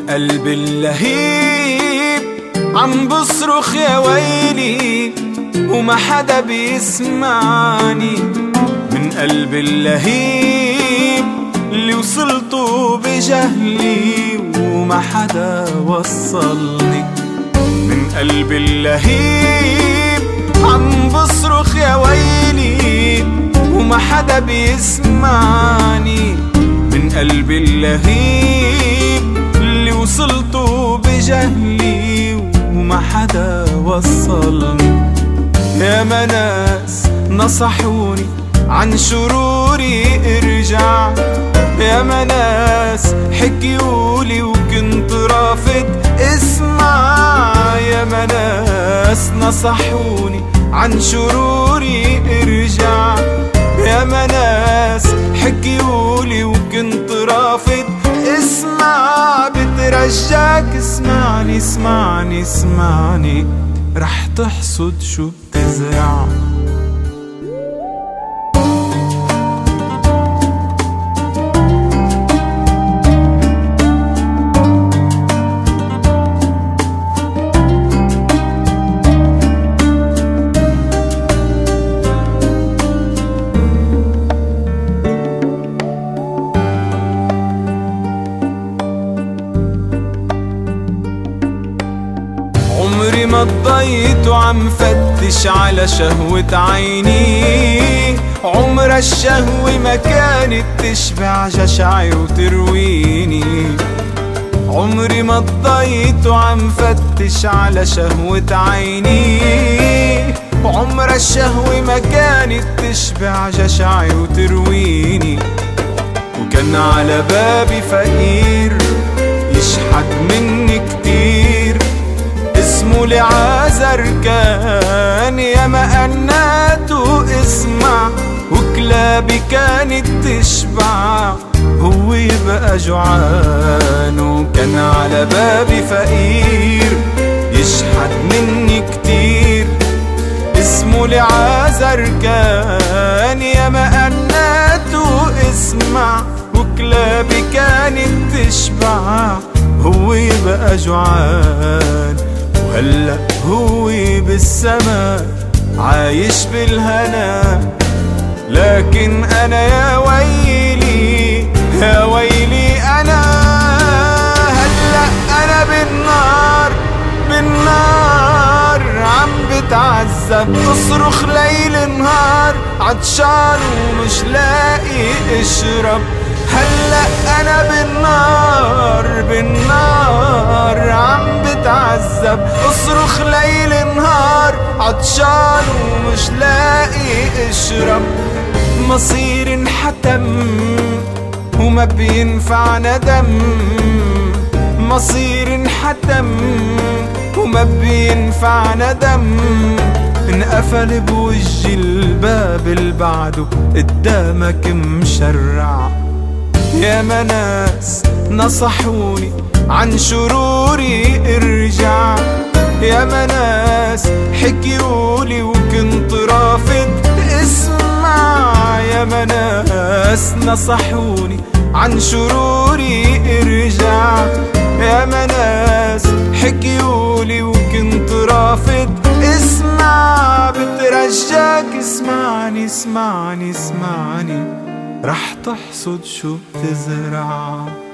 قلب اللهيب عم بصرخ يا ويلي وما حدا بيسمعني. من قلب اللهيب اللي وصلته بجهلي وما حدا وصلني. من قلب اللهيب عم بصرخ يا ويلي وما حدا بيسمعني. من قلب اللهيب اللي وصلته بجهلي وما حدا وصلني. يا ناس نصحوني عن شروري ارجع، يا ناس حكيولي وكنت رافض اسمع. يا ناس نصحوني عن شروري ارجع، يا ناس حكيولي وكنت رافض اسمع. بترجاك اسمعني اسمعني اسمعني، رح تحصد شو بتزرع. عمري ما ضيت وعم فتش على شهوة عيني، عمر الشهوة ما كانت تشبع جشعي وترويني. عمري ما ضيت وعم فتش على شهوة عيني، عمر الشهوة ما كانت تشبع جشعي وترويني. وكان على بابي فقير يشحت مني كتير، اسمه لعازر كان يا مقناته اسمع، وكلابي كانت تشبع هو يبقى جوعان. وكان على بابي فقير يشحت مني كتير، اسمه لعازر كان يا مقناته اسمع، وكلابي كانت تشبع هو يبقى جوعان. وهلأ هو بالسما عايش بالهنا، لكن أنا يا ويلي يا ويلي أنا. هلأ أنا بالنار بالنار عم بتعذب، بصرخ ليل نهار عطشان ومش لاقي اشرب. هلأ أنا بالنار بالنار عم بتعذب، اصرخ ليل نهار عطشان ومش لاقي اشرب. مصير انحتم وما بينفع ندم، مصير انحتم وما بينفع ندم. انقفل بوجي الباب اللي بعده قدامك مشرع. يا ناس نصحوني عن شروري ارجع، يا ناس حكيولي وكنت رافض اسمع. يا ناس نصحوني عن شروري ارجع، يا ناس حكيولي وكنت رافض اسمع. بترجاك اسمعني اسمعني اسمعني، رح تحصد شو بتزرع.